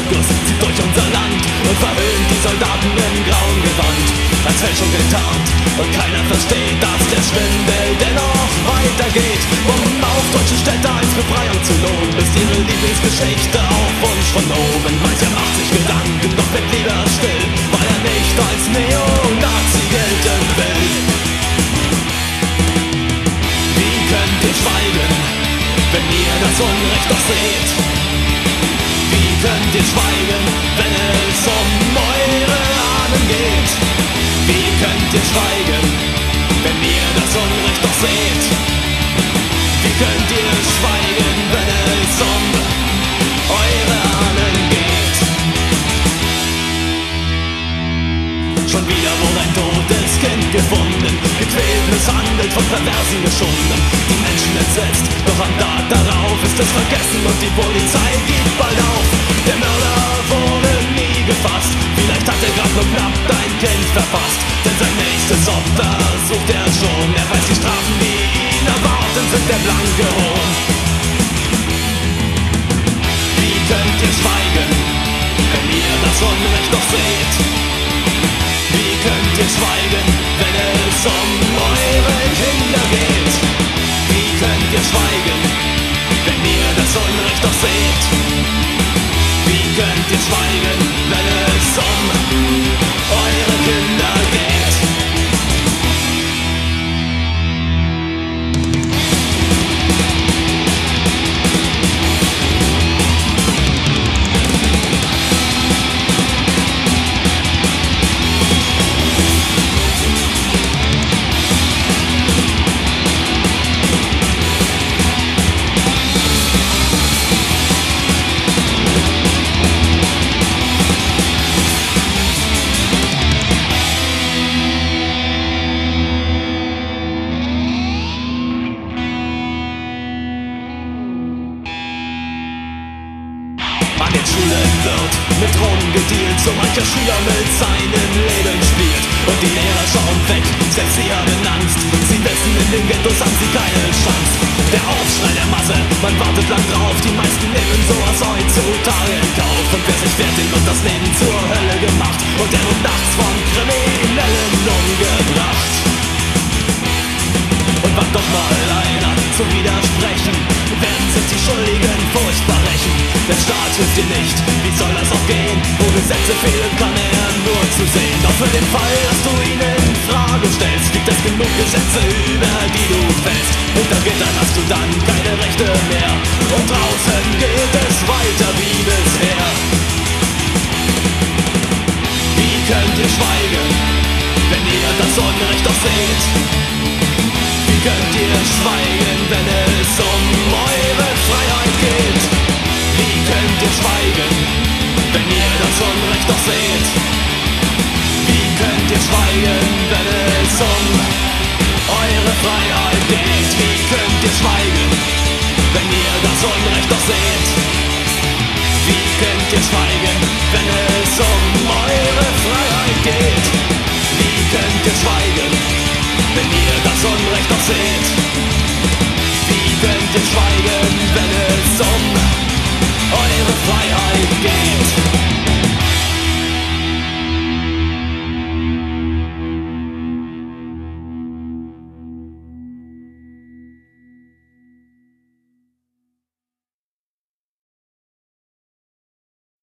Zirkus zieht durch unser Land und verhüllt die Soldaten im grauen Gewand. Als Fälschung getarnt und keiner versteht, dass der Schwindel dennoch weitergeht. Bomben auf deutsche Städte als Befreiung zu loben, ist ihre Lieblingsgeschichte auf Wunsch von oben. Mancher macht sich Gedanken, doch wird lieber still, weil er nicht als Neonazi gelten will. Wie könnt ihr schweigen, wenn ihr das Unrecht doch seht? Wie könnt ihr schweigen, wenn es um eure Ahnen geht? Wie könnt ihr schweigen, wenn ihr das Unrecht doch seht? Wie könnt ihr schweigen, wenn es um eure Ahnen geht? Schon wieder wurde ein totes Kind gefunden, gequält, misshandelt, von Perversen geschunden. Die Menschen entsetzt, doch am Tag darauf ist es vergessen und die Polizei gibt bald auf. Der Mörder wurde nie gefasst, vielleicht hat er grad nur knapp dein Kind verpasst. Denn sein nächstes Opfer sucht er schon, er weiß, die Strafen, die ihn erwarten, sind der blanke Hohn. Wie könnt ihr schweigen, wenn ihr das Unrecht doch seht? Wie könnt ihr schweigen, wenn es um eure Kinder geht? Wie könnt ihr schweigen, wenn ihr das Unrecht doch seht? Wie könnt ihr schweigen, wenn es um eure Kinder geht? An den Schulen wird mit Drohnen gedealt, so mancher Schüler mit seinem Leben spielt. Und die Lehrer schauen weg, selbst sie haben Angst. Sie wissen, in den Ghettos haben sie keine Chance. Der Aufschrei der Masse, man wartet lang drauf. Die meisten nehmen sowas heutzutage in Kauf. Und wer sich wehrt, dem wird das Leben zur Hölle gemacht. Und er wird nachts von Kriminellen umgebracht. Und wagt doch mal einer zu widersprechen, werden sich die Schuldigen furchtbar rächen. Der Staat hilft dir nicht, wie soll das auch gehen? Wo Gesetze fehlen, kann er nur zu sehen. Doch für den Fall, dass du ihn in Frage stellst, gibt es genug Gesetze, über die du fällst. Hinter Gittern hast du dann keine Rechte mehr und draußen geht es weiter wie bisher. Wie könnt ihr schweigen, wenn ihr das Unrecht doch seht? Wie könnt ihr schweigen, wenn es um eure Freiheit geht? Wie könnt ihr schweigen, wenn ihr das Unrecht doch seht? Wie könnt ihr schweigen, wenn es um eure Freiheit geht? Wie könnt ihr schweigen, wenn ihr das Unrecht doch seht? Wie könnt ihr schweigen, wenn es um eure Freiheit geht? Wie könnt ihr schweigen, wenn ihr das Unrecht doch seht? Wie könnt ihr schweigen, wenn es um eure Freiheit geht?